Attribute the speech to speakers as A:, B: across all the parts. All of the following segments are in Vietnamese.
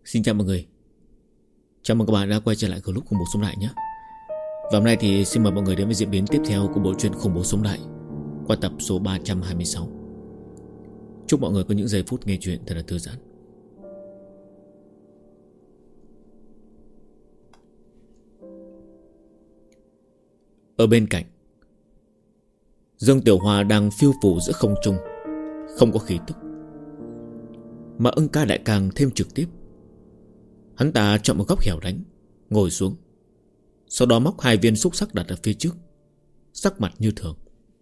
A: Xin chào mọi người. Chào mừng các bạn đã quay trở lại Club Khủng Bố Sống Lại nhé. Và hôm nay thì xin mời mọi người đến với diễn biến tiếp theo của bộ truyện Khủng Bố Sống Lại qua tập số 326. Chúc mọi người có những giây phút nghe chuyện thật là thư giãn. Ở bên cạnh, Dương Tiểu Hòa đang phiêu phù giữa không trung, không có khí tức. Mà Ưng Ca lại càng thêm trực tiếp. Hắn ta chọn một góc hẻo lánh, ngồi xuống, sau đó móc 2 viên xúc xắc đặt ở phía trước, sắc mặt như thường.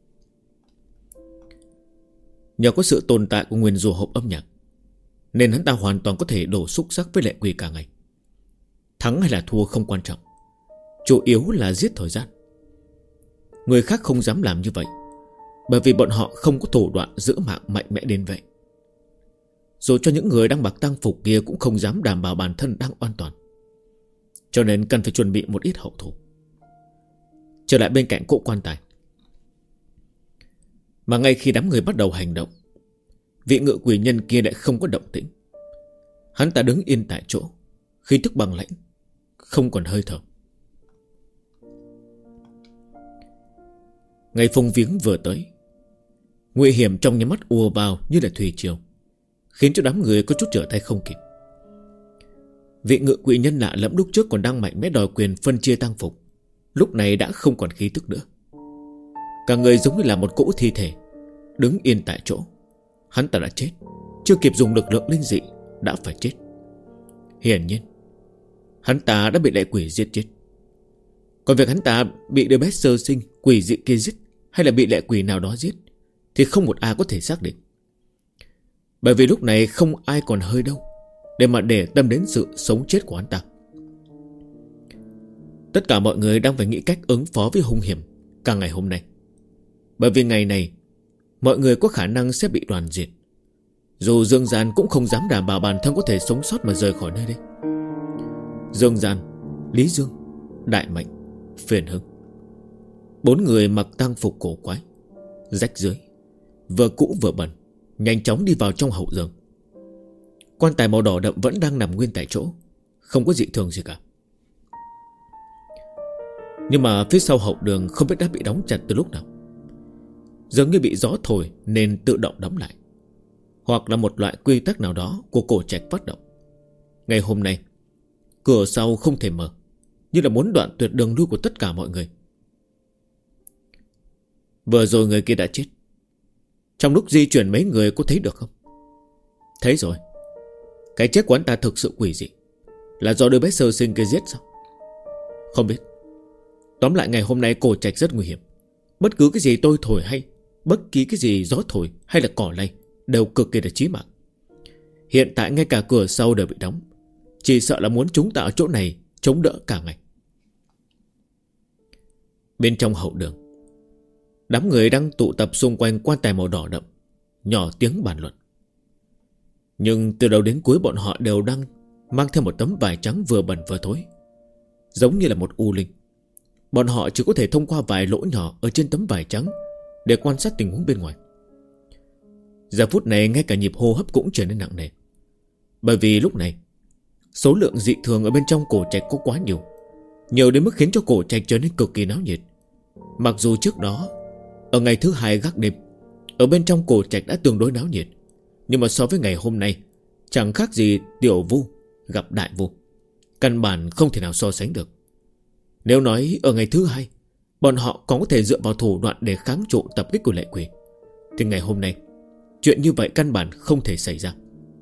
A: Nhờ có sự tồn tại của nguyên rủa hộp âm nhạc, nên hắn ta hoàn toàn có thể đổ xúc xắc với lệ quỷ cả ngày. Thắng hay là thua không quan trọng, chủ yếu là giết thời gian. Người khác không dám làm như vậy, bởi vì bọn họ không có thủ đoạn giữ mạng mạnh mẽ đến vậy. Dù cho những người đang mặc tang phục kia cũng không dám đảm bảo bản thân đang an toàn, cho nên cần phải chuẩn bị một ít hậu thủ. Trở lại bên cạnh cỗ quan tài, mà ngay khi đám người bắt đầu hành động, vị ngự quỷ nhân kia lại không có động tĩnh. Hắn ta đứng yên tại chỗ, khí tức băng lãnh, không còn hơi thở. Ngày phùng viếng vừa tới, nguy hiểm trong nhắm mắt ùa vào như là thủy triều, khiến cho đám người có chút trở tay không kịp. Vị ngự quỷ nhân lạ lẫm lúc trước còn đang mạnh mẽ đòi quyền phân chia tang phục, lúc này đã không còn khí tức nữa. Cả người giống như là một cỗ thi thể, đứng yên tại chỗ. Hắn ta đã chết, chưa kịp dùng lực lượng linh dị đã phải chết. Hiển nhiên hắn ta đã bị lệ quỷ giết chết. Còn việc hắn ta bị đứa bé sơ sinh quỷ dị kia giết, hay là bị lệ quỷ nào đó giết, thì không một ai có thể xác định. Bởi vì lúc này không ai còn hơi đâu để mà để tâm đến sự sống chết của hắn ta. Tất cả mọi người đang phải nghĩ cách ứng phó với hung hiểm cả ngày hôm nay. Bởi vì ngày này mọi người có khả năng sẽ bị đoàn diệt. Dù Dương Gian cũng không dám đảm bảo bản thân có thể sống sót mà rời khỏi nơi đây. Dương Gian, Lý Dương, Đại Mạnh, Phiền Hưng, 4 người mặc tang phục cổ quái, rách rưới, vừa cũ vừa bẩn, nhanh chóng đi vào trong hậu giường. Quan tài màu đỏ đậm vẫn đang nằm nguyên tại chỗ, không có dị thường gì cả. Nhưng mà phía sau hậu đường không biết đã bị đóng chặt từ lúc nào. Dường như bị gió thổi nên tự động đóng lại, hoặc là một loại quy tắc nào đó của cổ trạch phát động. Ngày hôm nay cửa sau không thể mở, như là muốn đoạn tuyệt đường lui của tất cả mọi người. Vừa rồi người kia đã chết. Trong lúc di chuyển mấy người có thấy được không? Thấy rồi. Cái chết của anh ta thực sự quỷ dị. Là do đứa bé sơ sinh kia giết sao? Không biết. Tóm lại ngày hôm nay cổ trạch rất nguy hiểm. Bất cứ cái gì tôi thổi hay bất kỳ cái gì gió thổi hay là cỏ lay đều cực kỳ là chí mạng. Hiện tại ngay cả cửa sau đều bị đóng. Chỉ sợ là muốn chúng ta ở chỗ này chống đỡ cả ngày. Bên trong hậu đường, đám người đang tụ tập xung quanh quan tài màu đỏ đậm, nhỏ tiếng bàn luận. Nhưng từ đầu đến cuối bọn họ đều đang mang theo một tấm vải trắng vừa bẩn vừa thối, giống như là một u linh. Bọn họ chỉ có thể thông qua vài lỗ nhỏ ở trên tấm vải trắng để quan sát tình huống bên ngoài. Giờ phút này ngay cả nhịp hô hấp cũng trở nên nặng nề. Bởi vì lúc này số lượng dị thường ở bên trong cổ trạch có quá nhiều, nhiều đến mức khiến cho cổ trạch trở nên cực kỳ náo nhiệt. Mặc dù trước đó ở ngày thứ 2 gác đêm, ở bên trong cổ trạch đã tương đối náo nhiệt, nhưng mà so với ngày hôm nay chẳng khác gì tiểu vu gặp đại vu, căn bản không thể nào so sánh được. Nếu nói ở ngày thứ 2 bọn họ còn có thể dựa vào thủ đoạn để kháng trụ tập kích của lệ quỷ, thì ngày hôm nay chuyện như vậy căn bản không thể xảy ra.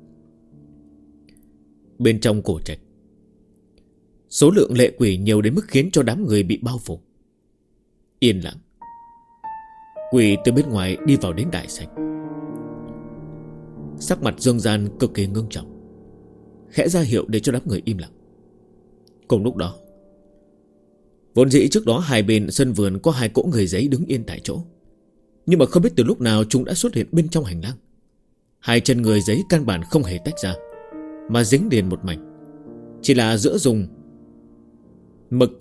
A: Bên trong cổ trạch, số lượng lệ quỷ nhiều đến mức khiến cho đám người bị bao phủ. Yên lặng. Quỷ từ bên ngoài đi vào đến đại sảnh. Sắc mặt Dương Gian cực kỳ ngưng trọng, khẽ ra hiệu để cho đám người im lặng. Cùng lúc đó, vốn dĩ trước đó hai bên sân vườn có 2 cỗ người giấy đứng yên tại chỗ, nhưng mà không biết từ lúc nào chúng đã xuất hiện bên trong hành lang. 2 chân người giấy căn bản không hề tách ra, mà dính liền một mảnh. Chỉ là dùng mực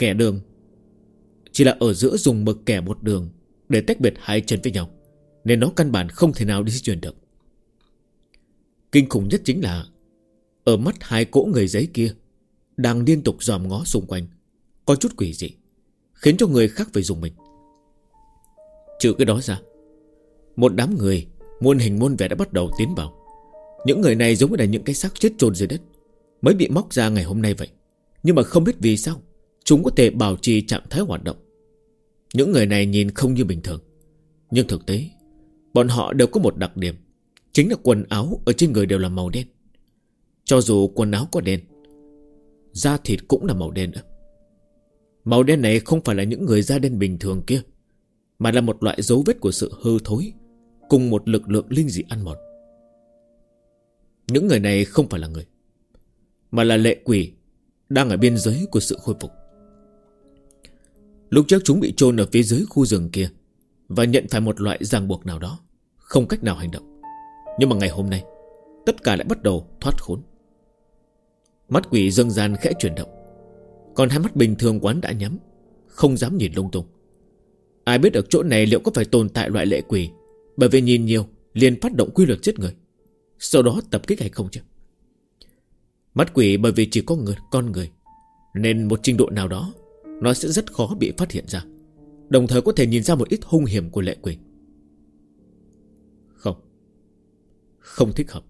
A: kẻ một đường để tách biệt 2 chân với nhau, nên nó căn bản không thể nào đi di chuyển được. Kinh khủng nhất chính là Ở mắt hai cỗ người giấy kia đang liên tục dòm ngó xung quanh, có chút quỷ dị, khiến cho người khác phải dùng mình. Trừ cái đó ra, một đám người muôn hình muôn vẻ đã bắt đầu tiến vào. Những người này giống như là những cái xác chết chôn dưới đất, mới bị móc ra ngày hôm nay vậy. Nhưng mà không biết vì sao chúng có thể bảo trì trạng thái hoạt động. Những người này nhìn không như bình thường, nhưng thực tế bọn họ đều có một đặc điểm, chính là quần áo ở trên người đều là màu đen. Cho dù quần áo có đen, da thịt cũng là màu đen nữa. Màu đen này không phải là những người da đen bình thường kia, mà là một loại dấu vết của sự hư thối, cùng một lực lượng linh dị ăn mòn. Những người này không phải là người, mà là lệ quỷ đang ở biên giới của sự khôi phục. Lúc trước chúng bị chôn ở phía dưới khu rừng kia và nhận phải một loại ràng buộc nào đó, không cách nào hành động. Nhưng mà ngày hôm nay tất cả lại bắt đầu thoát khốn. Mắt quỷ dâng gian khẽ chuyển động, còn hai mắt bình thường quán đã nhắm, không dám nhìn lung tung. Ai biết ở chỗ này liệu có phải tồn tại loại lệ quỷ, bởi vì nhìn nhiều liền phát động quy luật giết người, sau đó tập kích hay không chứ? Mắt quỷ bởi vì chỉ có con người, nên một trình độ nào đó nó sẽ rất khó bị phát hiện ra, đồng thời có thể nhìn ra một ít hung hiểm của lệ quỷ. Không thích hợp.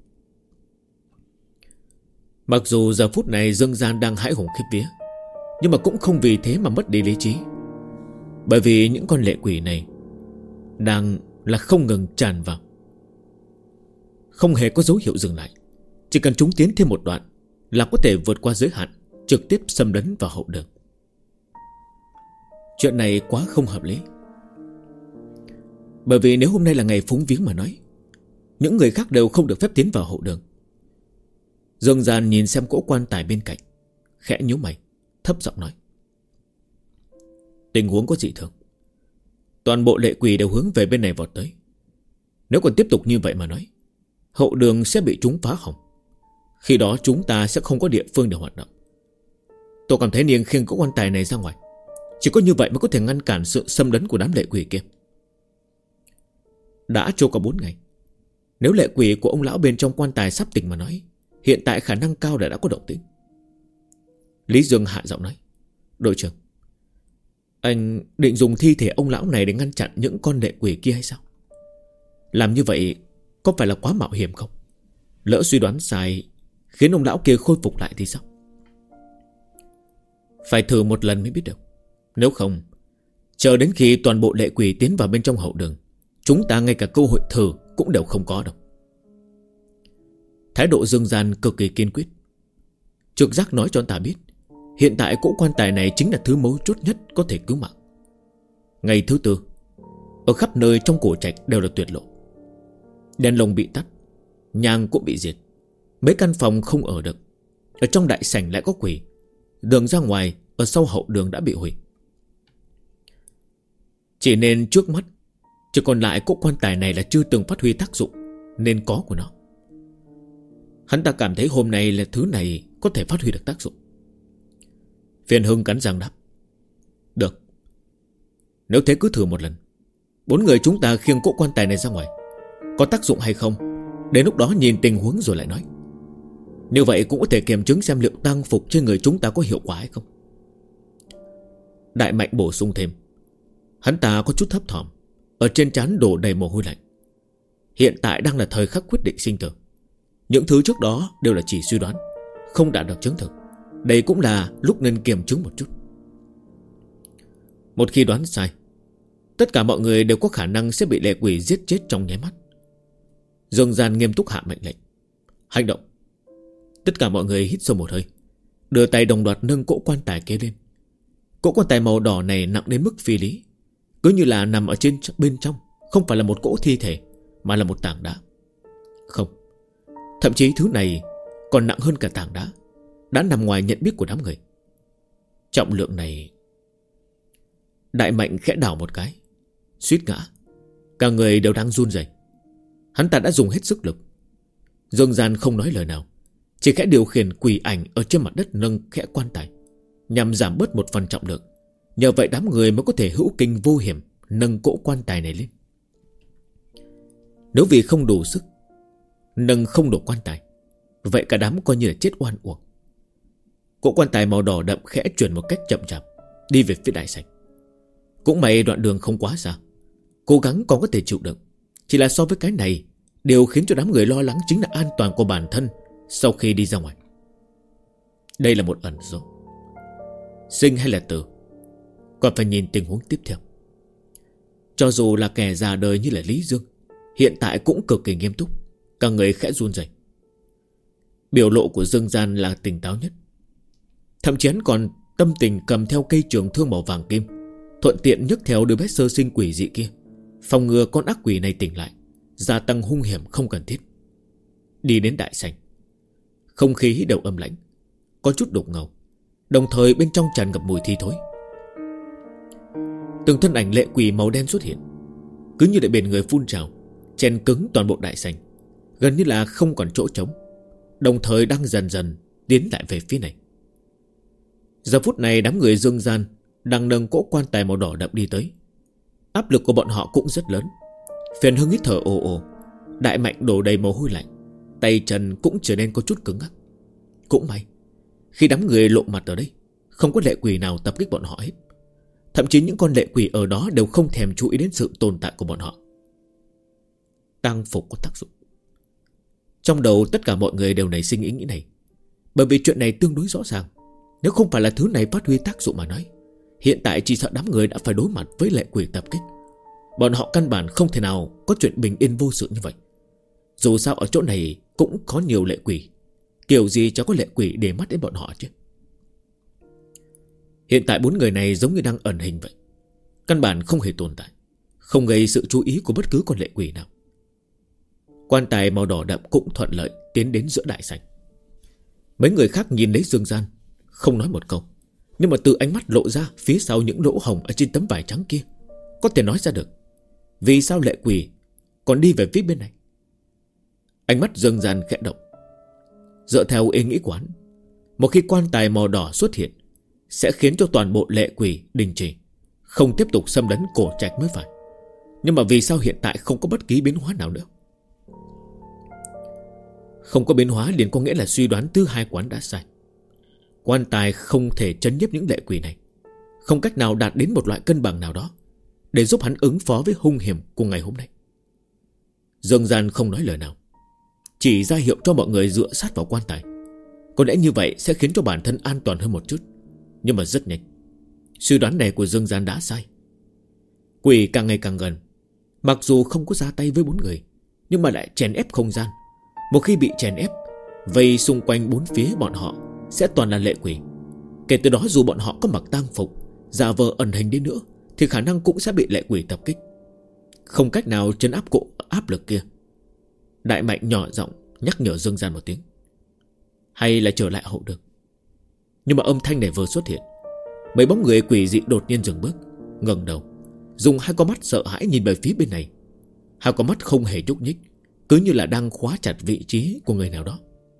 A: Mặc dù giờ phút này Dương Gian đang hãi hùng khiếp vía, nhưng mà cũng không vì thế mà mất đi lý trí. Bởi vì những con lệ quỷ này đang là không ngừng tràn vào, không hề có dấu hiệu dừng lại. Chỉ cần chúng tiến thêm một đoạn là có thể vượt qua giới hạn, trực tiếp xâm lấn vào hậu đường. Chuyện này quá không hợp lý. Bởi vì nếu hôm nay là ngày phúng viếng mà nói, những người khác đều không được phép tiến vào hậu đường. Dương Gian nhìn xem cỗ quan tài bên cạnh, khẽ nhíu mày, thấp giọng nói: tình huống có dị thường. Toàn bộ lệ quỷ đều hướng về bên này vọt tới. Nếu còn tiếp tục như vậy mà nói, hậu đường sẽ bị chúng phá hỏng. Khi đó chúng ta sẽ không có địa phương để hoạt động. Tôi cảm thấy niềng khiêng cỗ quan tài này ra ngoài, chỉ có như vậy mới có thể ngăn cản sự xâm lấn của đám lệ quỷ kia. Đã trôi qua 4 ngày, nếu lệ quỷ của ông lão bên trong quan tài sắp tỉnh mà nói, hiện tại khả năng cao là đã có động tĩnh. Lý Dương hạ giọng nói: đội trưởng, anh định dùng thi thể ông lão này để ngăn chặn những con lệ quỷ kia hay sao? Làm như vậy có phải là quá mạo hiểm không? Lỡ suy đoán sai khiến ông lão kia khôi phục lại thì sao? Phải thử một lần mới biết được. Nếu không, chờ đến khi toàn bộ lệ quỷ tiến vào bên trong hậu đường, chúng ta ngay cả cơ hội thử cũng đều không có đâu. Thái độ Dương Gian cực kỳ kiên quyết. Trực giác nói cho anh ta biết, hiện tại cỗ quan tài này chính là thứ mấu chốt nhất có thể cứu mạng. Ngày thứ tư, ở khắp nơi trong cổ trạch đều là tuyệt lộ. Đèn lồng bị tắt, nhang cũng bị diệt, mấy căn phòng không ở được. Ở trong đại sảnh lại có quỷ. Đường ra ngoài ở sau hậu đường đã bị hủy. Chỉ nên trước mắt chỉ còn lại cỗ quan tài này là chưa từng phát huy tác dụng nên có của nó. Hắn ta cảm thấy hôm nay là thứ này có thể phát huy được tác dụng. Phiền Hưng cắn răng đáp: được. Nếu thế cứ thử một lần. 4 người chúng ta khiêng cỗ quan tài này ra ngoài, có tác dụng hay không, đến lúc đó nhìn tình huống rồi lại nói. Như vậy cũng có thể kiểm chứng xem liệu tang phục trên người chúng ta có hiệu quả hay không. Đại Mạnh bổ sung thêm. Hắn ta có chút thấp thỏm, ở trên trán đổ đầy mồ hôi lạnh. Hiện tại đang là thời khắc quyết định sinh tử. Những thứ trước đó đều là chỉ suy đoán, không đạt được chứng thực. Đây cũng là lúc nên kiểm chứng một chút. Một khi đoán sai, tất cả mọi người đều có khả năng sẽ bị lệ quỷ giết chết trong nháy mắt. Dương Gian nghiêm túc hạ mệnh lệnh: hành động. Tất cả mọi người hít sâu một hơi, đưa tay đồng loạt nâng cỗ quan tài kia lên. Cỗ quan tài màu đỏ này nặng đến mức phi lý, cứ như là nằm ở trên bên trong không phải là một cỗ thi thể, mà là một tảng đá. Không, thậm chí thứ này còn nặng hơn cả tảng đá, đã nằm ngoài nhận biết của đám người. Trọng lượng này... Đại Mạnh khẽ đảo một cái, suýt ngã. Cả người đều đang run rẩy. Hắn ta đã dùng hết sức lực. Dương Gian không nói lời nào, chỉ khẽ điều khiển quỷ ảnh ở trên mặt đất nâng khẽ quan tài, nhằm giảm bớt một phần trọng lượng. Nhờ vậy đám người mới có thể hữu kinh vô hiểm nâng cỗ quan tài này lên. Nếu vì không đủ sức, nâng không đủ quan tài, Vậy cả đám coi như là chết oan uổng. Cỗ quan tài màu đỏ đậm khẽ chuyển một cách chậm chạp, đi về phía đại sảnh. Cũng may đoạn đường không quá xa, cố gắng còn có thể chịu đựng. Chỉ là so với cái này, điều khiến cho đám người lo lắng chính là an toàn của bản thân sau khi đi ra ngoài. Đây là một ẩn số. Sinh hay là tử, còn phải nhìn tình huống tiếp theo. Cho dù là kẻ già đời như là Lý Dương, hiện tại cũng cực kỳ nghiêm túc, cả người khẽ run rẩy. Biểu lộ của Dương Gian là tỉnh táo nhất. Thậm chí hắn còn tâm tình cầm theo cây trường thương màu vàng kim, thuận tiện nhấc theo đứa bé sơ sinh quỷ dị kia, phòng ngừa con ác quỷ này tỉnh lại, gia tăng hung hiểm không cần thiết. Đi đến đại sảnh, không khí đều âm lãnh, có chút đục ngầu, đồng thời bên trong tràn ngập mùi thi thối. Từng thân ảnh lệ quỷ màu đen xuất hiện, cứ như để biển người phun trào, chen cứng toàn bộ đại sảnh, gần như là không còn chỗ trống, đồng thời đang dần dần tiến lại về phía này. Giờ phút này đám người Dương Gian đang nâng cỗ quan tài màu đỏ đậm đi tới. Áp lực của bọn họ cũng rất lớn. Phiền Hưng hít thở ồ ồ, Đại Mạnh đổ đầy mồ hôi lạnh, tay chân cũng trở nên có chút cứng ngắc. Cũng may khi đám người lộ mặt ở đây, không có lệ quỷ nào tập kích bọn họ hết. Thậm chí những con lệ quỷ ở đó đều không thèm chú ý đến sự tồn tại của bọn họ. Tang phục có tác dụng. Trong đầu tất cả mọi người đều nảy sinh ý nghĩ này, bởi vì chuyện này tương đối rõ ràng. Nếu không phải là thứ này phát huy tác dụng mà nói, hiện tại chỉ sợ đám người đã phải đối mặt với lệ quỷ tập kích. Bọn họ căn bản không thể nào có chuyện bình yên vô sự như vậy. Dù sao ở chỗ này cũng có nhiều lệ quỷ, kiểu gì chẳng có lệ quỷ để mắt đến bọn họ chứ. Hiện tại 4 người này giống như đang ẩn hình vậy, căn bản không hề tồn tại, không gây sự chú ý của bất cứ con lệ quỷ nào. Quan tài màu đỏ đậm cũng thuận lợi tiến đến giữa đại sảnh. Mấy người khác nhìn lấy Dương Gian, không nói một câu, nhưng mà từ ánh mắt lộ ra phía sau những lỗ hổng ở trên tấm vải trắng kia, có thể nói ra được vì sao lệ quỷ còn đi về phía bên này. Ánh mắt Dương Gian khẽ động. Dựa theo ý nghĩ của hắn, một khi quan tài màu đỏ xuất hiện sẽ khiến cho toàn bộ lệ quỷ đình chỉ, không tiếp tục xâm lấn cổ trạch mới phải. Nhưng mà vì sao hiện tại không có bất kỳ biến hóa nào nữa? Không có biến hóa liền có nghĩa là suy đoán thứ hai của hắn đã sai. Quan tài không thể trấn nhiếp những lệ quỷ này, không cách nào đạt đến một loại cân bằng nào đó để giúp hắn ứng phó với hung hiểm của ngày hôm nay. Dương Gian không nói lời nào, chỉ ra hiệu cho mọi người dựa sát vào quan tài. Có lẽ như vậy sẽ khiến cho bản thân an toàn hơn một chút. Nhưng mà rất nhanh, suy đoán này của Dương Gian đã sai. Quỷ càng ngày càng gần, mặc dù không có ra tay với 4 người, nhưng mà lại chèn ép không gian. Một khi bị chèn ép, vây xung quanh 4 phía bọn họ sẽ toàn là lệ quỷ. Kể từ đó dù bọn họ có mặc tang phục, giả vờ ẩn hình đi nữa, thì khả năng cũng sẽ bị lệ quỷ tập kích, không cách nào trấn áp cỗ áp lực kia. Đại Mạnh nhỏ giọng nhắc nhở Dương Gian một tiếng, hay là trở lại hậu đường. Nhưng mà âm thanh này vừa xuất hiện, mấy bóng người quỷ dị đột nhiên dừng bước, ngẩng đầu, dùng 2 con mắt sợ hãi nhìn về phía bên này. 2 con mắt không hề nhúc nhích, cứ như là đang khóa chặt vị trí của người nào đó.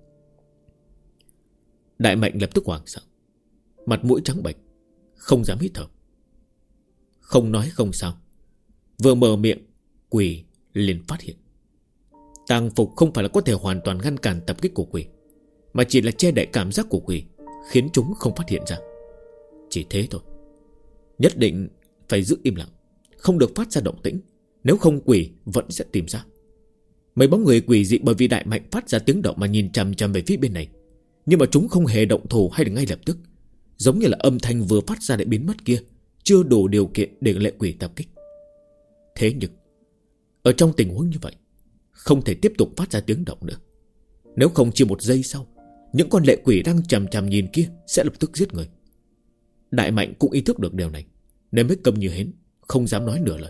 A: Đại Mạnh lập tức hoảng sợ, mặt mũi trắng bệch, không dám hít thở. Không nói không sao, vừa mở miệng, quỷ liền phát hiện. Tang phục không phải là có thể hoàn toàn ngăn cản tập kích của quỷ, mà chỉ là che đậy cảm giác của quỷ, khiến chúng không phát hiện ra. Chỉ thế thôi. Nhất định phải giữ im lặng, không được phát ra động tĩnh, nếu không quỷ vẫn sẽ tìm ra. Mấy bóng người quỷ dị bởi vì Đại Mạnh phát ra tiếng động mà nhìn chằm chằm về phía bên này, nhưng mà chúng không hề động thủ hay là ngay lập tức, giống như là âm thanh vừa phát ra để biến mất kia chưa đủ điều kiện để lệ quỷ tập kích. Thế nhưng ở trong tình huống như vậy, không thể tiếp tục phát ra tiếng động nữa. Nếu không chỉ một giây sau, những con lệ quỷ đang chằm chằm nhìn kia sẽ lập tức giết người. Đại Mạnh cũng ý thức được điều này, nên mới câm như hến, không dám nói nửa lời.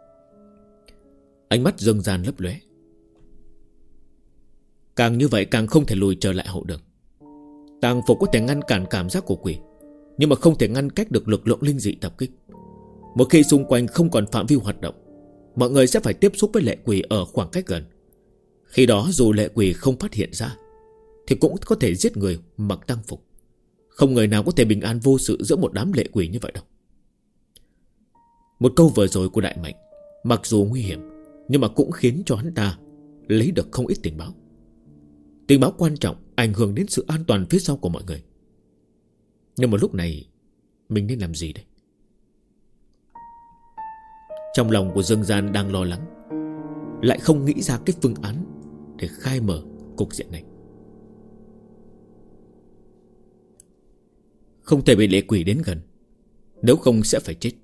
A: Ánh mắt Dương Gian lấp lóe. Càng như vậy càng không thể lùi trở lại hậu đường. Tang phục có thể ngăn cản cảm giác của quỷ, nhưng mà không thể ngăn cách được lực lượng linh dị tập kích. Một khi xung quanh không còn phạm vi hoạt động, mọi người sẽ phải tiếp xúc với lệ quỷ ở khoảng cách gần. Khi đó dù lệ quỷ không phát hiện ra, thì cũng có thể giết người mặc tang phục. Không người nào có thể bình an vô sự giữa một đám lệ quỷ như vậy đâu. Một câu vừa rồi của Đại Mạnh mặc dù nguy hiểm, nhưng mà cũng khiến cho hắn ta lấy được không ít tình báo. Tình báo quan trọng ảnh hưởng đến sự an toàn phía sau của mọi người. Nhưng mà lúc này mình nên làm gì đây? Trong lòng của Dương Gian đang lo lắng, lại không nghĩ ra cái phương án để khai mở cục diện này. Không thể bị lệ quỷ đến gần, nếu không sẽ phải chết.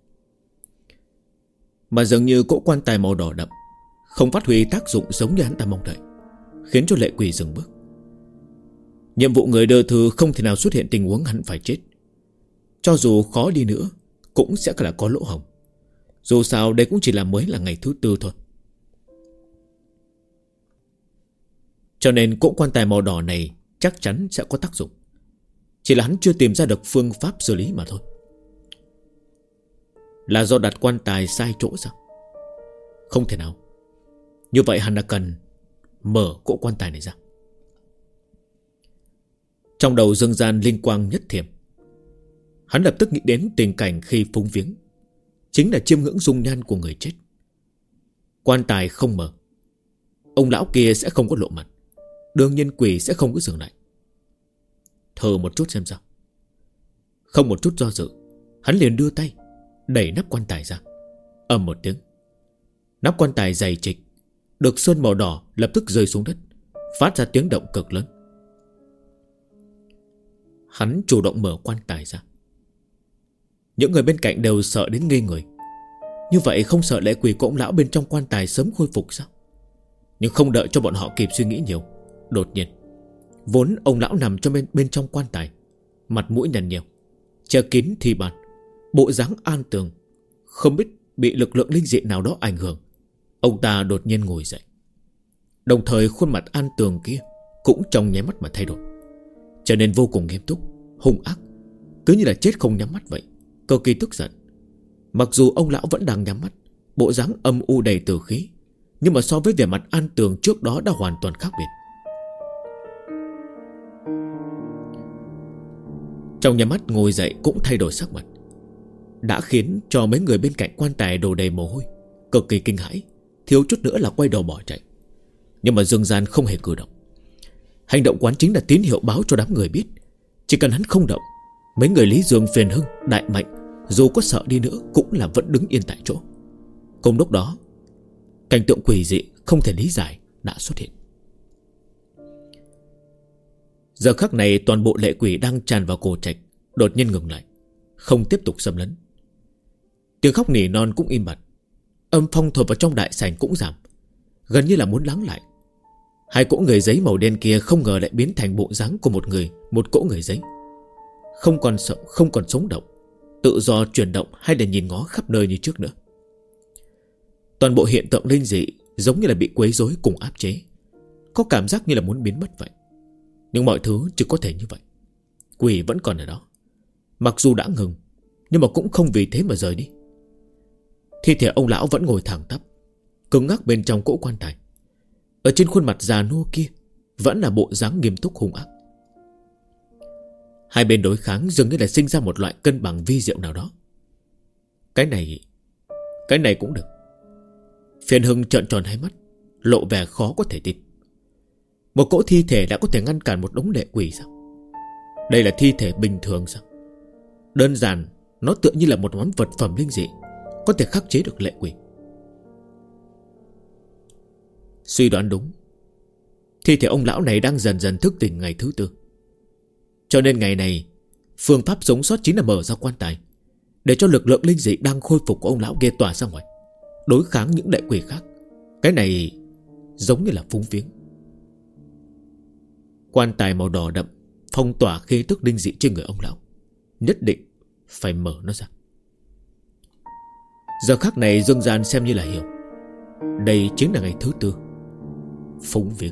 A: Mà dường như cỗ quan tài màu đỏ đậm không phát huy tác dụng giống như hắn ta mong đợi, khiến cho lệ quỷ dừng bước. Nhiệm vụ người đưa thư không thể nào xuất hiện tình huống hắn phải chết. Cho dù khó đi nữa cũng sẽ là có lỗ hổng. Dù sao đây cũng chỉ là mới là ngày thứ 4 thôi. Cho nên cỗ quan tài màu đỏ này chắc chắn sẽ có tác dụng. Chỉ là hắn chưa tìm ra được phương pháp xử lý mà thôi. Là do đặt quan tài sai chỗ sao? Không thể nào. Như vậy hắn đã cần mở cỗ quan tài này ra. Trong đầu Dương Gian linh quang nhất thiểm. Hắn lập tức nghĩ đến tình cảnh khi phúng viếng, chính là chiêm ngưỡng dung nhan của người chết. Quan tài không mở, ông lão kia sẽ không có lộ mặt, đương nhiên quỷ sẽ không có dừng lại. Thở một chút xem sao. Không một chút do dự, hắn liền đưa tay đẩy nắp quan tài ra. Ầm một tiếng, nắp quan tài dày trịch được sơn màu đỏ lập tức rơi xuống đất, phát ra tiếng động cực lớn. Hắn chủ động mở quan tài ra. Những người bên cạnh đều sợ đến ngây người. Như vậy không sợ lệ quỷ của ông lão bên trong quan tài sớm khôi phục sao? Nhưng không đợi cho bọn họ kịp suy nghĩ nhiều, đột nhiên, vốn ông lão nằm trong bên trong quan tài, mặt mũi nhăn nhiều, che kín thì bàn, bộ dáng an tường, không biết bị lực lượng linh dị nào đó ảnh hưởng. Ông ta đột nhiên ngồi dậy. Đồng thời khuôn mặt an tường kia cũng trong nháy mắt mà thay đổi, trở nên vô cùng nghiêm túc, hung ác, cứ như là chết không nhắm mắt vậy, cực kỳ tức giận. Mặc dù ông lão vẫn đang nhắm mắt, bộ dáng âm u đầy tử khí, nhưng mà so với vẻ mặt an tường trước đó đã hoàn toàn khác biệt. Trong nháy mắt ngồi dậy cũng thay đổi sắc mặt, đã khiến cho mấy người bên cạnh quan tài đổ đầy mồ hôi, cực kỳ kinh hãi, thiếu chút nữa là quay đầu bỏ chạy. Nhưng mà Dương Gian không hề cử động. Hành động quán chính là tín hiệu báo cho đám người biết, chỉ cần hắn không động, mấy người Lý Dương, Phiền Hưng, Đại Mạnh dù có sợ đi nữa cũng là vẫn đứng yên tại chỗ. Cùng lúc đó, cảnh tượng quỷ dị không thể lý giải đã xuất hiện. Giờ khắc này toàn bộ lệ quỷ đang tràn vào cổ trạch đột nhiên ngừng lại, không tiếp tục xâm lấn. Tiếng khóc nỉ non cũng im bặt. Âm phong thổi vào trong đại sảnh cũng giảm, gần như là muốn lắng lại. Hai cỗ người giấy màu đen kia không ngờ lại biến thành bộ dáng của một người, một cỗ người giấy, không còn sợ, không còn sống động, tự do chuyển động hay để nhìn ngó khắp nơi như trước nữa. Toàn bộ hiện tượng linh dị giống như là bị quấy rối cùng áp chế, có cảm giác như là muốn biến mất vậy. Nhưng mọi thứ chỉ có thể như vậy. Quỷ vẫn còn ở đó, mặc dù đã ngừng, nhưng mà cũng không vì thế mà rời đi. Thi thể ông lão vẫn ngồi thẳng tắp, cứng ngắc bên trong cỗ quan tài. Ở trên khuôn mặt già nua kia vẫn là bộ dáng nghiêm túc hung ác. Hai bên đối kháng dường như là sinh ra một loại cân bằng vi diệu nào đó. Cái này cũng được. Phiền Hưng trợn tròn hai mắt, lộ vẻ khó có thể tin. Một cỗ thi thể đã có thể ngăn cản một đống lệ quỷ sao? Đây là thi thể bình thường sao? Đơn giản, nó tựa như là một món vật phẩm linh dị, có thể khắc chế được lệ quỷ. Suy đoán đúng, thi thể ông lão này đang dần dần thức tỉnh ngày thứ 4. Cho nên ngày này, phương pháp sống sót chính là mở ra quan tài, để cho lực lượng linh dị đang khôi phục của ông lão kia tỏa ra ngoài, đối kháng những lệ quỷ khác. Cái này giống như là phúng viếng. Quan tài màu đỏ đậm phong tỏa khí tức linh dị trên người ông lão, nhất định phải mở nó ra. Giờ khắc này Dương Gian xem như là hiểu, đây chính là ngày thứ 4, phúng viếng.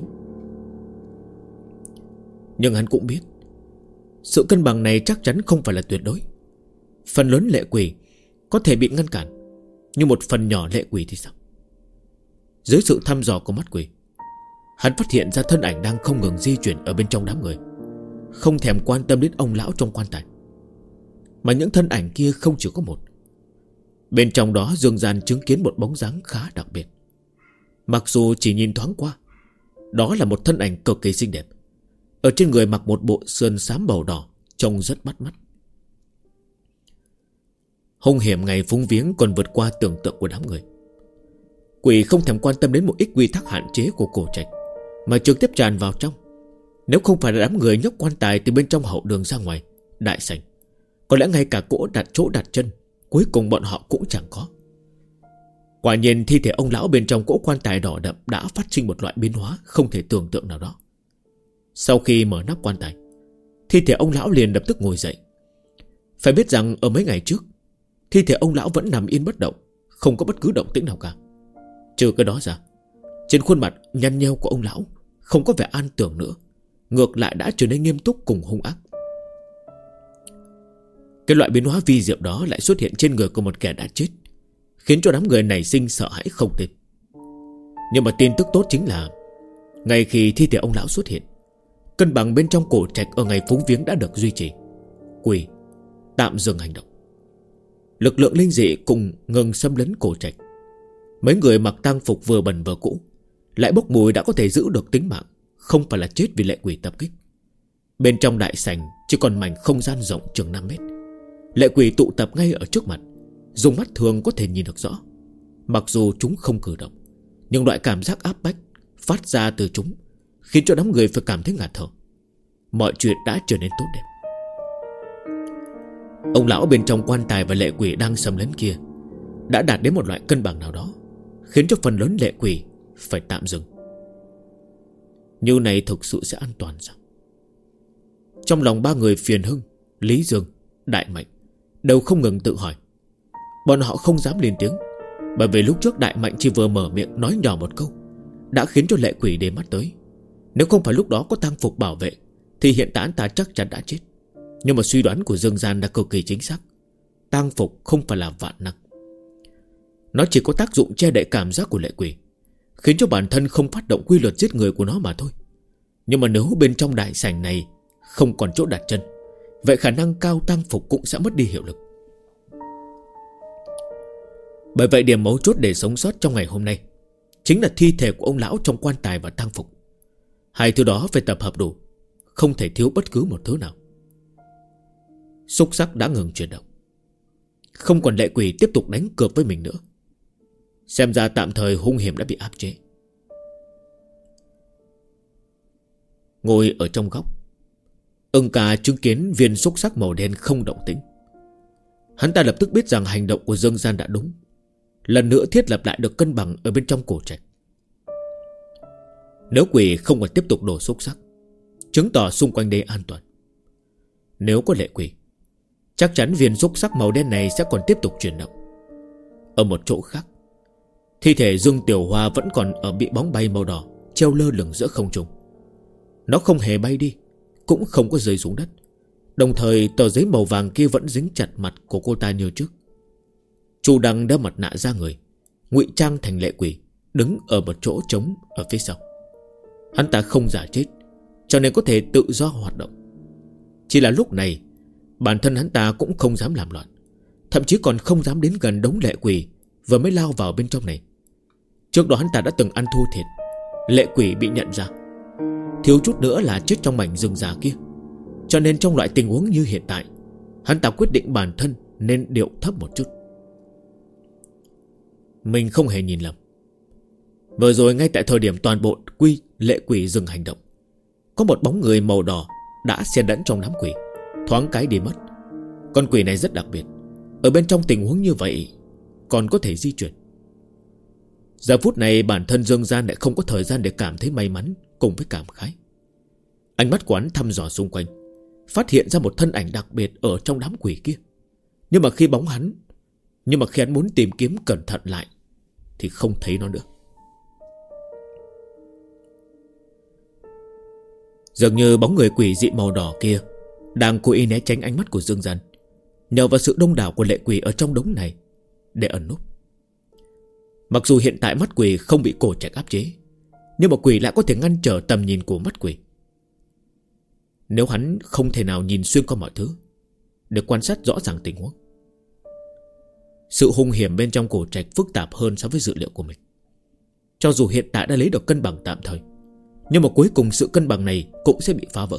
A: Nhưng hắn cũng biết sự cân bằng này chắc chắn không phải là tuyệt đối. Phần lớn lệ quỷ có thể bị ngăn cản, nhưng một phần nhỏ lệ quỷ thì sao? Dưới sự thăm dò của mắt quỷ, hắn phát hiện ra thân ảnh đang không ngừng di chuyển ở bên trong đám người, không thèm quan tâm đến ông lão trong quan tài. Mà những thân ảnh kia không chỉ có một. Bên trong đó Dương Gian chứng kiến một bóng dáng khá đặc biệt. Mặc dù chỉ nhìn thoáng qua, Đó là một thân ảnh cực kỳ xinh đẹp. Ở trên người mặc một bộ sườn xám màu đỏ, trông rất bắt mắt. Hung hiểm ngày phúng viếng còn vượt qua tưởng tượng của đám người. Quỷ không thèm quan tâm đến một ít quy tắc hạn chế của cổ trạch, mà trực tiếp tràn vào trong. Nếu không phải là đám người nhấc quan tài từ bên trong hậu đường ra ngoài đại sảnh, có lẽ ngay cả chỗ đặt chân cuối cùng bọn họ cũng chẳng có. Quả nhiên thi thể ông lão bên trong cỗ quan tài đỏ đậm đã phát sinh một loại biến hóa không thể tưởng tượng nào đó. Sau khi mở nắp quan tài, thi thể ông lão liền lập tức ngồi dậy. Phải biết rằng ở mấy ngày trước, thi thể ông lão vẫn nằm yên bất động, không có bất cứ động tĩnh nào cả. Trừ cái đó ra, trên khuôn mặt nhăn nheo của ông lão không có vẻ an tưởng nữa, ngược lại đã trở nên nghiêm túc cùng hung ác. Cái loại biến hóa vi diệu đó lại xuất hiện trên người của một kẻ đã chết, khiến cho đám người nảy sinh sợ hãi không tên. Nhưng mà tin tức tốt chính là ngay khi thi thể ông lão xuất hiện, cân bằng bên trong cổ trạch ở ngày phúng viếng đã được duy trì. Quỷ tạm dừng hành động. Lực lượng linh dị cùng ngừng xâm lấn cổ trạch. Mấy người mặc tang phục vừa bẩn vừa cũ, lại bốc mùi đã có thể giữ được tính mạng, không phải là chết vì lệ quỷ tập kích. Bên trong đại sảnh chỉ còn mảnh không gian rộng chừng 5 mét. Lệ quỷ tụ tập ngay ở trước mặt, dùng mắt thường có thể nhìn được rõ. Mặc dù chúng không cử động, nhưng loại cảm giác áp bách phát ra từ chúng khiến cho đám người phải cảm thấy ngạt thở. Mọi chuyện đã trở nên tốt đẹp. Ông lão bên trong quan tài và lệ quỷ đang xâm lấn kia đã đạt đến một loại cân bằng nào đó, khiến cho phần lớn lệ quỷ phải tạm dừng. Như này thực sự sẽ an toàn sao? Trong lòng ba người Phiền Hưng, Lý Dương, Đại Mạnh đều không ngừng tự hỏi. Bọn họ không dám lên tiếng, bởi vì lúc trước Đại Mạnh chỉ vừa mở miệng nói nhỏ một câu đã khiến cho lệ quỷ để mắt tới. Nếu không phải lúc đó có tang phục bảo vệ thì hiện tại anh ta chắc chắn đã chết. Nhưng mà suy đoán của Dương Gian đã cực kỳ chính xác. Tang phục không phải là vạn năng. Nó chỉ có tác dụng che đậy cảm giác của lệ quỷ, khiến cho bản thân không phát động quy luật giết người của nó mà thôi. Nhưng mà nếu bên trong đại sảnh này không còn chỗ đặt chân, vậy khả năng cao tang phục cũng sẽ mất đi hiệu lực. Bởi vậy điểm mấu chốt để sống sót trong ngày hôm nay chính là thi thể của ông lão trong quan tài và tang phục. Hai thứ đó phải tập hợp đủ, không thể thiếu bất cứ một thứ nào. Xúc sắc đã ngừng chuyển động, không còn lệ quỷ tiếp tục đánh cược với mình nữa. Xem ra tạm thời hung hiểm đã bị áp chế. Ngồi ở trong góc, Ưng Ca chứng kiến viên xúc sắc màu đen không động tĩnh. Hắn ta lập tức biết rằng hành động của Dương Gian đã đúng, lần nữa thiết lập lại được cân bằng ở bên trong cổ trạch. Nếu quỷ không còn tiếp tục đổ xúc sắc, chứng tỏ xung quanh đây an toàn. Nếu có lệ quỷ, chắc chắn viên xúc sắc màu đen này sẽ còn tiếp tục chuyển động. Ở một chỗ khác, thi thể Dương Tiểu Hoa vẫn còn ở bị bóng bay màu đỏ treo lơ lửng giữa không trung. Nó không hề bay đi, cũng không có rơi xuống đất. Đồng thời tờ giấy màu vàng kia vẫn dính chặt mặt của cô ta như trước. Chu Đăng đeo mặt nạ ra người, ngụy trang thành lệ quỷ, đứng ở một chỗ trống ở phía sau. Hắn ta không giả chết, cho nên có thể tự do hoạt động. Chỉ là lúc này bản thân hắn ta cũng không dám làm loạn, thậm chí còn không dám đến gần đống lệ quỷ vừa mới lao vào bên trong này. Trước đó hắn ta đã từng ăn thua thiệt, lệ quỷ bị nhận ra, thiếu chút nữa là chết trong mảnh rừng già kia. Cho nên trong loại tình huống như hiện tại, hắn ta quyết định bản thân nên điệu thấp một chút. Mình không hề nhìn lầm. Vừa rồi ngay tại thời điểm toàn bộ lệ quỷ dừng hành động, có một bóng người màu đỏ đã xen lẫn trong đám quỷ, thoáng cái đi mất. Con quỷ này rất đặc biệt, ở bên trong tình huống như vậy còn có thể di chuyển. Giờ phút này bản thân Dương Gian lại không có thời gian để cảm thấy may mắn cùng với cảm khái. Ánh mắt của hắn thăm dò xung quanh, phát hiện ra một thân ảnh đặc biệt ở trong đám quỷ kia. Nhưng mà khi hắn muốn tìm kiếm cẩn thận lại thì không thấy nó nữa. Dường như bóng người quỷ dị màu đỏ kia đang cố ý né tránh ánh mắt của Dương Gian, nhờ vào sự đông đảo của lệ quỷ ở trong đống này để ẩn núp. Mặc dù hiện tại mắt quỷ không bị cổ trạch áp chế, nhưng mà quỷ lại có thể ngăn trở tầm nhìn của mắt quỷ. Nếu hắn không thể nào nhìn xuyên qua mọi thứ để quan sát rõ ràng tình huống, sự hung hiểm bên trong cổ trạch phức tạp hơn so với dự liệu của mình. Cho dù hiện tại đã lấy được cân bằng tạm thời, Nhưng mà cuối cùng sự cân bằng này cũng sẽ bị phá vỡ.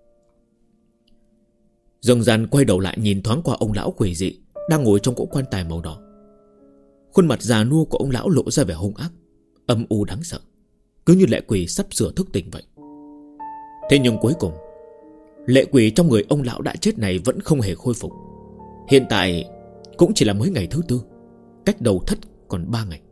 A: Dương Gian quay đầu lại nhìn thoáng qua ông lão quỷ dị đang ngồi trong cỗ quan tài màu đỏ. Khuôn mặt già nua của ông lão lộ ra vẻ hung ác, âm u đáng sợ, cứ như lệ quỷ sắp sửa thức tỉnh vậy. Thế nhưng cuối cùng lệ quỷ trong người ông lão đã chết này vẫn không hề khôi phục. Hiện tại cũng chỉ là mới ngày thứ 4, cách đầu thất còn 3 ngày.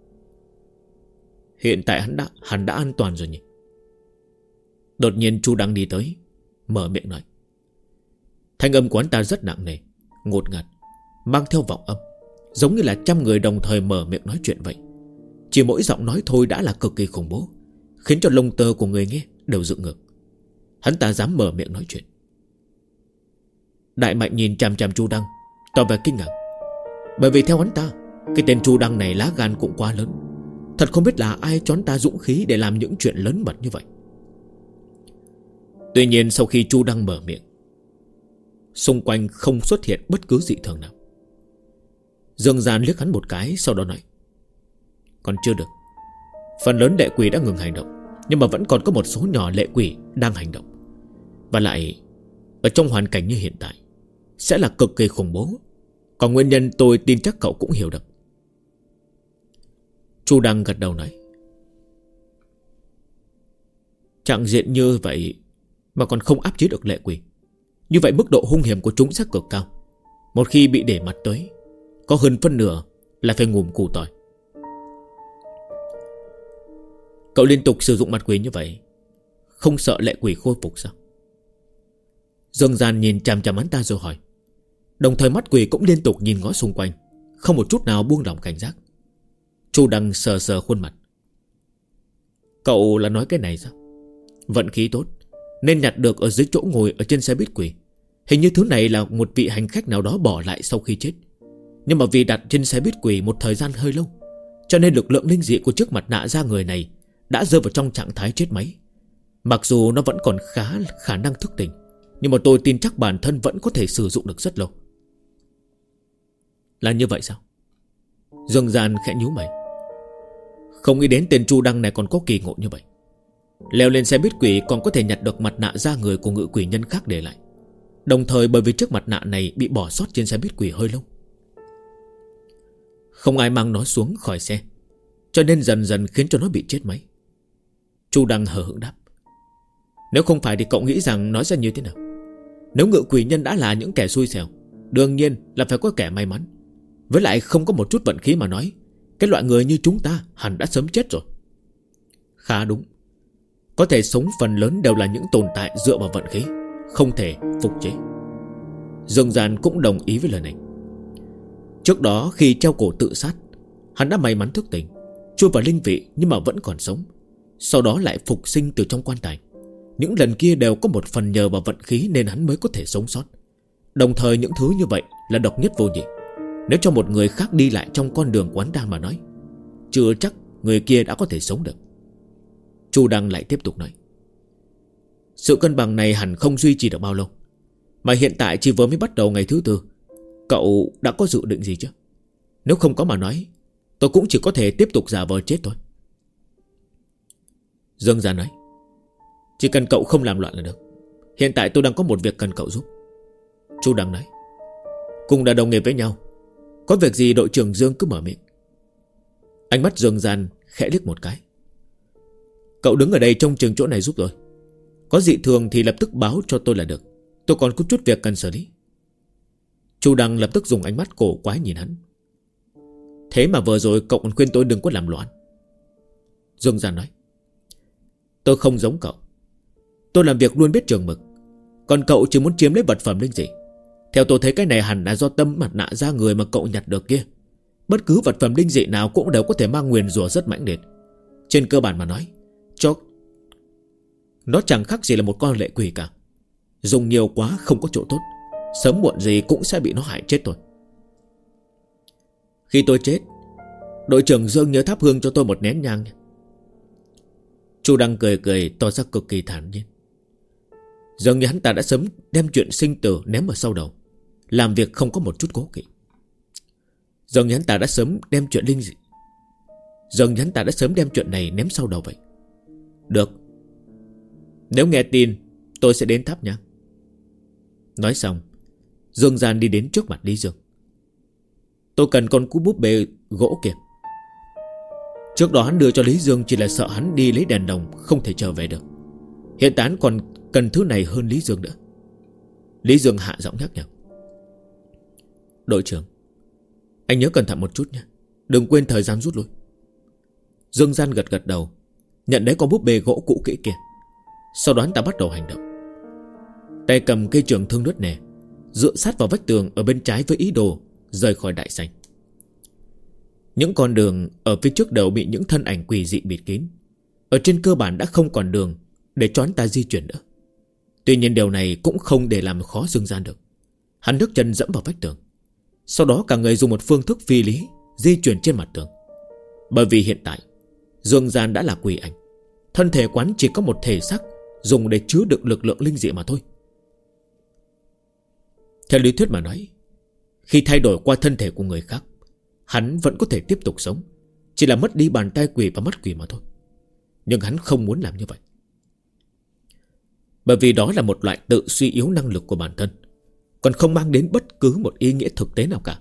A: Hiện tại hắn đã an toàn rồi nhỉ? Đột nhiên Chu Đăng đi tới, mở miệng nói. Thanh âm của hắn ta rất nặng nề, ngột ngạt, mang theo vọng âm, giống như là trăm người đồng thời mở miệng nói chuyện vậy. Chỉ mỗi giọng nói thôi đã là cực kỳ khủng bố, khiến cho lông tơ của người nghe đều dựng ngược. Hắn ta dám mở miệng nói chuyện. Đại Mạnh nhìn chằm chằm Chu Đăng, tỏ vẻ kinh ngạc. Bởi vì theo hắn ta, cái tên Chu Đăng này lá gan cũng quá lớn. Thật không biết là ai cho hắn ta dũng khí để làm những chuyện lớn mật như vậy. Tuy nhiên sau khi Chu Đăng mở miệng, xung quanh không xuất hiện bất cứ dị thường nào. Dương Gian liếc hắn một cái, sau đó nói. Còn chưa được. Phần lớn lệ quỷ đã ngừng hành động, nhưng mà vẫn còn có một số nhỏ lệ quỷ đang hành động. Và lại ở trong hoàn cảnh như hiện tại sẽ là cực kỳ khủng bố. Còn nguyên nhân tôi tin chắc cậu cũng hiểu được. Chu Đăng gật đầu nói. Trạng diện như vậy mà còn không áp chế được lệ quỷ, như vậy mức độ hung hiểm của chúng sẽ cực cao. Một khi bị để mặt tới, có hơn phân nửa là phải ngùm củ tỏi. Cậu liên tục sử dụng mặt quỷ như vậy, không sợ lệ quỷ khôi phục sao? Dương Gian nhìn chằm chằm hắn ta rồi hỏi. Đồng thời mắt quỷ cũng liên tục nhìn ngó xung quanh, không một chút nào buông lỏng cảnh giác. Chu Đăng sờ sờ khuôn mặt. Cậu là nói cái này sao? Vận khí tốt nên nhặt được ở dưới chỗ ngồi ở trên xe buýt quỷ. Hình như thứ này là một vị hành khách nào đó bỏ lại sau khi chết. Nhưng mà vì đặt trên xe buýt quỷ một thời gian hơi lâu, cho nên lực lượng linh dị của chiếc mặt nạ da người này đã rơi vào trong trạng thái chết máy. Mặc dù nó vẫn còn khả năng thức tỉnh, nhưng mà tôi tin chắc bản thân vẫn có thể sử dụng được rất lâu. Là như vậy sao? Dương Gian khẽ nhíu mày. Không nghĩ đến tên Chu Đăng này còn có kỳ ngộ như vậy. Leo lên xe buýt quỷ còn có thể nhặt được mặt nạ da người của ngự quỷ nhân khác để lại. Đồng thời bởi vì chiếc mặt nạ này bị bỏ sót trên xe buýt quỷ hơi lâu, không ai mang nó xuống khỏi xe, cho nên dần dần khiến cho nó bị chết máy. Chu Đăng hờ hững đáp. Nếu không phải thì cậu nghĩ rằng nó sẽ như thế nào? Nếu ngự quỷ nhân đã là những kẻ xui xẻo, đương nhiên là phải có kẻ may mắn. Với lại không có một chút vận khí mà nói, cái loại người như chúng ta hẳn đã sớm chết rồi. Khá đúng. Có thể sống phần lớn đều là những tồn tại dựa vào vận khí, không thể phục chế. Dương Gian cũng đồng ý với lời này. Trước đó khi treo cổ tự sát, hắn đã may mắn thức tỉnh, chui vào linh vị nhưng mà vẫn còn sống. Sau đó lại phục sinh từ trong quan tài. Những lần kia đều có một phần nhờ vào vận khí nên hắn mới có thể sống sót. Đồng thời những thứ như vậy là độc nhất vô nhị. Nếu cho một người khác đi lại trong con đường quán đa mà nói, chưa chắc người kia đã có thể sống được. Chu Đăng lại tiếp tục nói. Sự cân bằng này hẳn không duy trì được bao lâu, mà hiện tại chỉ vừa mới bắt đầu ngày thứ 4. Cậu đã có dự định gì chứ? Nếu không có mà nói, tôi cũng chỉ có thể tiếp tục giả vờ chết thôi. Dương Gian nói. Chỉ cần cậu không làm loạn là được. Hiện tại tôi đang có một việc cần cậu giúp. Chu Đăng nói. Cùng là đồng nghiệp với nhau, có việc gì đội trưởng Dương cứ mở miệng. Ánh mắt Dương Gian khẽ liếc một cái. Cậu đứng ở đây trông chừng chỗ này giúp tôi. Có dị thường thì lập tức báo cho tôi là được. Tôi còn có chút việc cần xử lý. Chu Đăng lập tức dùng ánh mắt cổ quái nhìn hắn. Thế mà vừa rồi cậu còn khuyên tôi đừng có làm loạn. Dương Gian nói. Tôi không giống cậu. Tôi làm việc luôn biết chừng mực. Còn cậu chỉ muốn chiếm lấy vật phẩm linh dị. Theo tôi thấy cái này hẳn là do tâm mặt nạ da người mà cậu nhặt được kia. Bất cứ vật phẩm linh dị nào cũng đều có thể mang nguyền rủa rất mãnh liệt. Trên cơ bản mà nói, nó chẳng khác gì là một con lệ quỷ cả. Dùng nhiều quá không có chỗ tốt, sớm muộn gì cũng sẽ bị nó hại chết thôi. Khi tôi chết, đội trưởng Dương nhớ thắp hương cho tôi một nén nhang. Chu Đăng cười cười tỏ ra cực kỳ thản nhiên. Dường như hắn ta đã sớm đem chuyện sinh tử ném ở sau đầu, làm việc không có một chút cố kỵ. Dường như hắn ta đã sớm đem chuyện linh dị, dường như hắn ta đã sớm đem chuyện này ném sau đầu vậy. Được, Nếu nghe tin tôi sẽ đến thắp nhang. Nói xong, Dương Gian đi đến trước mặt Lý Dương. Tôi cần con cú búp bê gỗ kia. Trước đó hắn đưa cho Lý Dương chỉ là sợ hắn đi lấy đèn đồng không thể trở về được. Hiện tại hắn còn cần thứ này hơn Lý Dương nữa. Lý Dương hạ giọng nhắc nhở. Đội trưởng, anh nhớ cẩn thận một chút nhé, đừng quên thời gian rút lui. Dương Gian gật gật đầu, nhận lấy con búp bê gỗ cũ kỹ kia. Sau đó hắn ta bắt đầu hành động. Tay cầm cây trường thương nứt nẻ, dựa sát vào vách tường ở bên trái với ý đồ rời khỏi đại sảnh. Những con đường ở phía trước đầu bị những thân ảnh quỷ dị bịt kín. Ở trên cơ bản đã không còn đường để cho hắn ta di chuyển nữa. Tuy nhiên điều này cũng không để làm khó Dương Gian được. Hắn nhấc chân dẫm vào vách tường. Sau đó cả người dùng một phương thức phi lý di chuyển trên mặt tường. Bởi vì hiện tại Dương Gian đã là quỷ ảnh, thân thể quán chỉ có một thể xác dùng để chứa đựng lực lượng linh dị mà thôi. Theo lý thuyết mà nói, khi thay đổi qua thân thể của người khác, hắn vẫn có thể tiếp tục sống, chỉ là mất đi bàn tay quỷ và mắt quỷ mà thôi. Nhưng hắn không muốn làm như vậy, bởi vì đó là một loại tự suy yếu năng lực của bản thân, còn không mang đến bất cứ một ý nghĩa thực tế nào cả.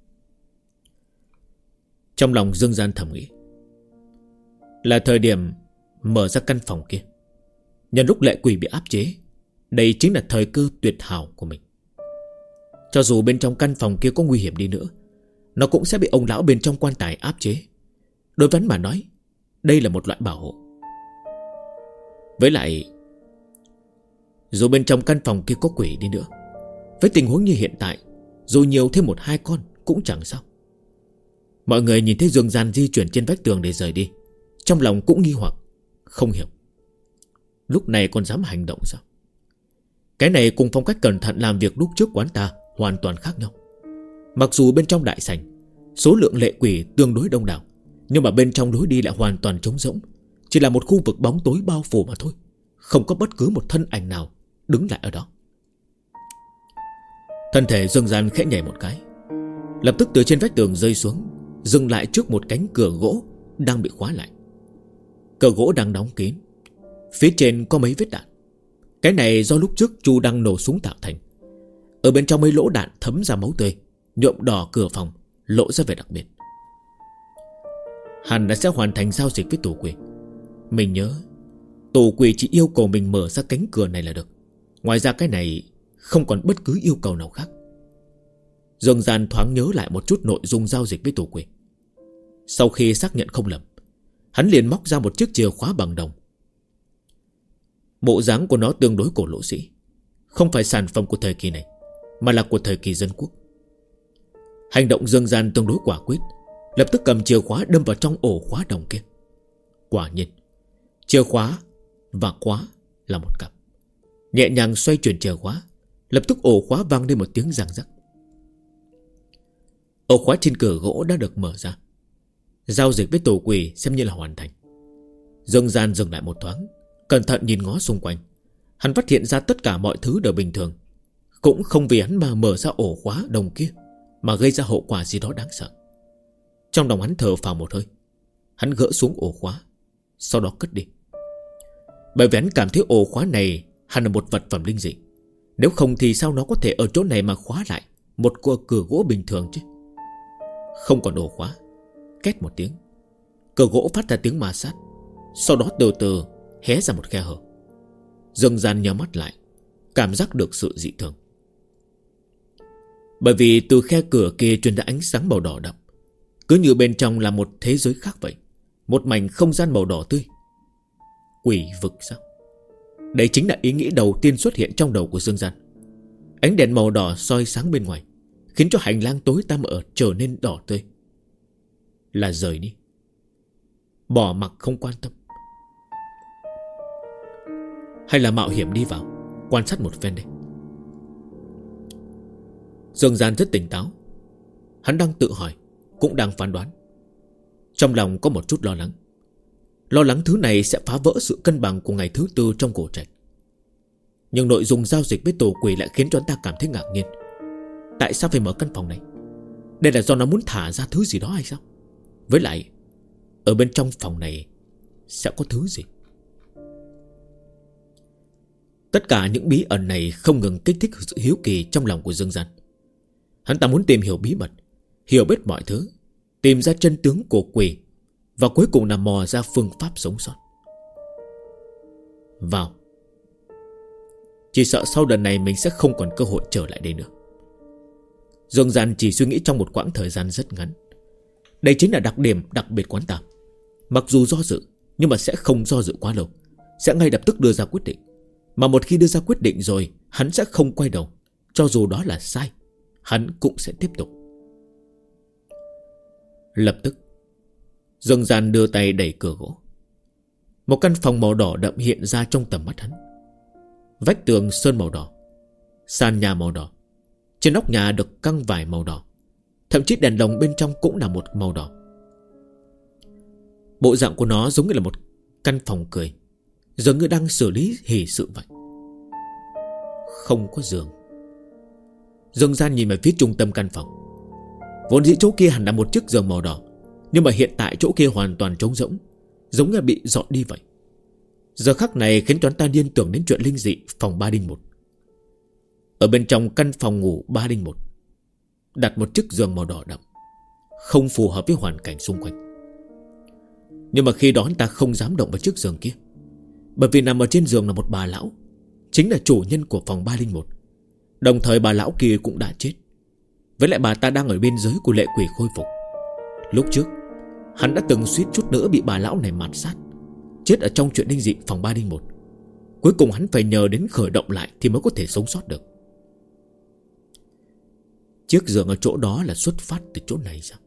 A: Trong lòng Dương Gian thầm nghĩ, là thời điểm mở ra căn phòng kia. Nhân lúc lệ quỷ bị áp chế, đây chính là thời cơ tuyệt hảo của mình. Cho dù bên trong căn phòng kia có nguy hiểm đi nữa, nó cũng sẽ bị ông lão bên trong quan tài áp chế. Đối với hắn mà nói, đây là một loại bảo hộ. Với lại, dù bên trong căn phòng kia có quỷ đi nữa, với tình huống như hiện tại, dù nhiều thêm 1-2 con cũng chẳng sao. Mọi người nhìn thấy Dương Gian di chuyển trên vách tường để rời đi, trong lòng cũng nghi hoặc, không hiểu lúc này còn dám hành động sao. Cái này cùng phong cách cẩn thận làm việc lúc trước quán ta hoàn toàn khác nhau. Mặc dù bên trong đại sảnh số lượng lệ quỷ tương đối đông đảo, nhưng mà bên trong lối đi lại hoàn toàn trống rỗng, chỉ là một khu vực bóng tối bao phủ mà thôi. Không có bất cứ một thân ảnh nào đứng lại ở đó. Thân thể Dương Gian khẽ nhảy một cái, lập tức từ trên vách tường rơi xuống, dừng lại trước một cánh cửa gỗ đang bị khóa lại. Cửa gỗ đang đóng kín, phía trên có mấy vết đạn. Cái này do lúc trước Chu đang nổ súng tạo thành. Ở bên trong mấy lỗ đạn thấm ra máu tươi, nhuộm đỏ cửa phòng, lộ ra vẻ đặc biệt. Hắn đã sẽ hoàn thành giao dịch với tù quỷ. Mình nhớ tù quỷ chỉ yêu cầu mình mở ra cánh cửa này là được. Ngoài ra cái này không còn bất cứ yêu cầu nào khác. Dương Gian thoáng nhớ lại một chút nội dung giao dịch với tù quỷ. Sau khi xác nhận không lầm, hắn liền móc ra một chiếc chìa khóa bằng đồng. Bộ dáng của nó tương đối cổ lỗ sĩ, không phải sản phẩm của thời kỳ này, mà là của thời kỳ dân quốc. Hành động Dương Gian tương đối quả quyết, lập tức cầm chìa khóa đâm vào trong ổ khóa đồng kia. Quả nhiên, chìa khóa và khóa là một cặp. Nhẹ nhàng xoay chuyển chìa khóa, lập tức ổ khóa vang lên một tiếng răng rắc. Ổ khóa trên cửa gỗ đã được mở ra. Giao dịch với tù quỷ xem như là hoàn thành. Dương Gian dừng lại một thoáng, cẩn thận nhìn ngó xung quanh. Hắn phát hiện ra tất cả mọi thứ đều bình thường. Cũng không vì hắn mà mở ra ổ khóa đồng kia mà gây ra hậu quả gì đó đáng sợ. Trong lòng hắn thở phào một hơi, hắn gỡ xuống ổ khóa, sau đó cất đi. Bởi vì hắn cảm thấy ổ khóa này hẳn là một vật phẩm linh dị. Nếu không thì sao nó có thể ở chỗ này mà khóa lại một cửa gỗ bình thường chứ. Không còn ổ khóa, két một tiếng, cửa gỗ phát ra tiếng ma sát, sau đó từ từ hé ra một khe hở. Dương Gian nhắm mắt lại, cảm giác được sự dị thường. Bởi vì từ khe cửa kia truyền ra ánh sáng màu đỏ đậm, cứ như bên trong là một thế giới khác vậy. Một mảnh không gian màu đỏ tươi. Quỷ vực sao? Đây chính là ý nghĩ đầu tiên xuất hiện trong đầu của Dương Gian. Ánh đèn màu đỏ soi sáng bên ngoài, khiến cho hành lang tối tăm ở trở nên đỏ tươi. Là rời đi, bỏ mặc không quan tâm, hay là mạo hiểm đi vào quan sát một phen đây? Dương Gian rất tỉnh táo. Hắn đang tự hỏi, cũng đang phán đoán. Trong lòng có một chút lo lắng. Lo lắng thứ này sẽ phá vỡ sự cân bằng của ngày thứ tư trong cổ trạch. Nhưng nội dung giao dịch với tù quỷ lại khiến cho anh ta cảm thấy ngạc nhiên. Tại sao phải mở căn phòng này? Đây là do nó muốn thả ra thứ gì đó hay sao? Với lại, ở bên trong phòng này sẽ có thứ gì? Tất cả những bí ẩn này không ngừng kích thích sự hiếu kỳ trong lòng của Dương Gian. Hắn ta muốn tìm hiểu bí mật, hiểu biết mọi thứ, tìm ra chân tướng của quỷ, và cuối cùng là mò ra phương pháp sống sót. Vào. Chỉ sợ sau lần này mình sẽ không còn cơ hội trở lại đây nữa. Dương Gian chỉ suy nghĩ trong một quãng thời gian rất ngắn. Đây chính là đặc điểm đặc biệt quán tạm. Mặc dù do dự, nhưng mà sẽ không do dự quá lâu, sẽ ngay lập tức đưa ra quyết định. Mà một khi đưa ra quyết định rồi, hắn sẽ không quay đầu. Cho dù đó là sai, hắn cũng sẽ tiếp tục. Lập tức Dương Gian đưa tay đẩy cửa gỗ. Một căn phòng màu đỏ đậm hiện ra trong tầm mắt hắn. Vách tường sơn màu đỏ, sàn nhà màu đỏ, trên nóc nhà được căng vải màu đỏ, thậm chí đèn lồng bên trong cũng là một màu đỏ. Bộ dạng của nó giống như là một căn phòng cười, dường như đang xử lý hỷ sự vậy. Không có giường. Dương Gian nhìn về phía trung tâm căn phòng. Vốn dĩ chỗ kia hẳn là một chiếc giường màu đỏ, nhưng mà hiện tại chỗ kia hoàn toàn trống rỗng, giống như bị dọn đi vậy. Giờ khắc này khiến cho ta liên tưởng đến chuyện linh dị phòng 301. Ở bên trong căn phòng ngủ 301 đặt một chiếc giường màu đỏ đậm, không phù hợp với hoàn cảnh xung quanh. Nhưng mà khi đó ta không dám động vào chiếc giường kia, bởi vì nằm ở trên giường là một bà lão, chính là chủ nhân của phòng 301. Đồng thời bà lão kia cũng đã chết. Với lại bà ta đang ở biên giới của lệ quỷ khôi phục. Lúc trước hắn đã từng suýt chút nữa bị bà lão này mạt sát, chết ở trong chuyện linh dị phòng 301. Cuối cùng hắn phải nhờ đến khởi động lại thì mới có thể sống sót được. Chiếc giường ở chỗ đó là xuất phát từ chỗ này sao?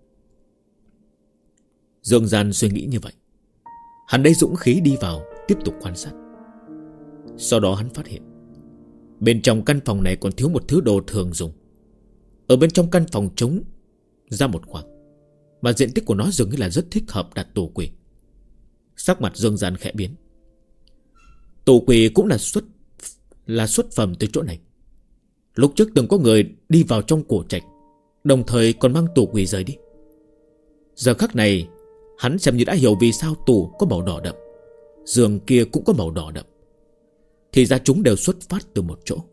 A: Dương Gian suy nghĩ như vậy. Hắn lấy dũng khí đi vào, tiếp tục quan sát. Sau đó hắn phát hiện bên trong căn phòng này còn thiếu một thứ đồ thường dùng. Ở bên trong căn phòng trống ra một khoảng, mà diện tích của nó dường như là rất thích hợp đặt tù quỷ. Sắc mặt Dương Gian khẽ biến. Tù quỷ cũng là xuất phẩm từ chỗ này. Lúc trước từng có người đi vào trong cổ trạch, đồng thời còn mang tù quỷ rời đi. Giờ khắc này hắn xem như đã hiểu vì sao tù có màu đỏ đậm, giường kia cũng có màu đỏ đậm. Thì ra chúng đều xuất phát từ một chỗ.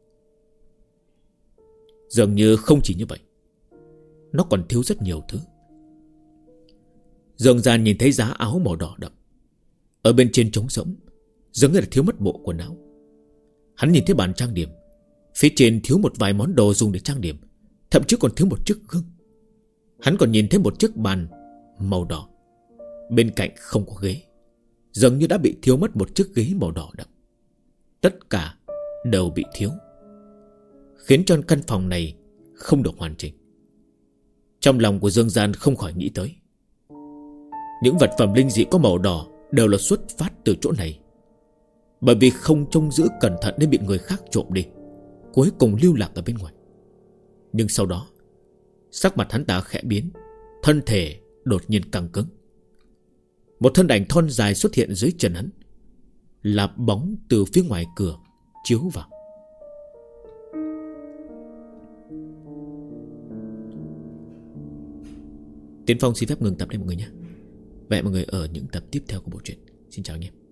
A: Dường như không chỉ như vậy, nó còn thiếu rất nhiều thứ. Dương Gian nhìn thấy giá áo màu đỏ đậm, ở bên trên trống rỗng, dường như là thiếu mất bộ quần áo. Hắn nhìn thấy bàn trang điểm, phía trên thiếu một vài món đồ dùng để trang điểm, thậm chí còn thiếu một chiếc gương. Hắn còn nhìn thấy một chiếc bàn màu đỏ, bên cạnh không có ghế, dường như đã bị thiếu mất một chiếc ghế màu đỏ đậm. Tất cả đều bị thiếu, khiến cho căn phòng này không được hoàn chỉnh. Trong lòng của Dương Gian không khỏi nghĩ tới, những vật phẩm linh dị có màu đỏ đều là xuất phát từ chỗ này. Bởi vì không trông giữ cẩn thận nên bị người khác trộm đi, cuối cùng lưu lạc ở bên ngoài. Nhưng sau đó sắc mặt hắn ta khẽ biến, thân thể đột nhiên căng cứng. Một thân ảnh thon dài xuất hiện dưới chân hắn, là bóng từ phía ngoài cửa chiếu vào. Tiến Phong xin phép ngừng tập đây mọi người nhé. Vậy mọi người ở những tập tiếp theo của bộ truyện. Xin chào anh em.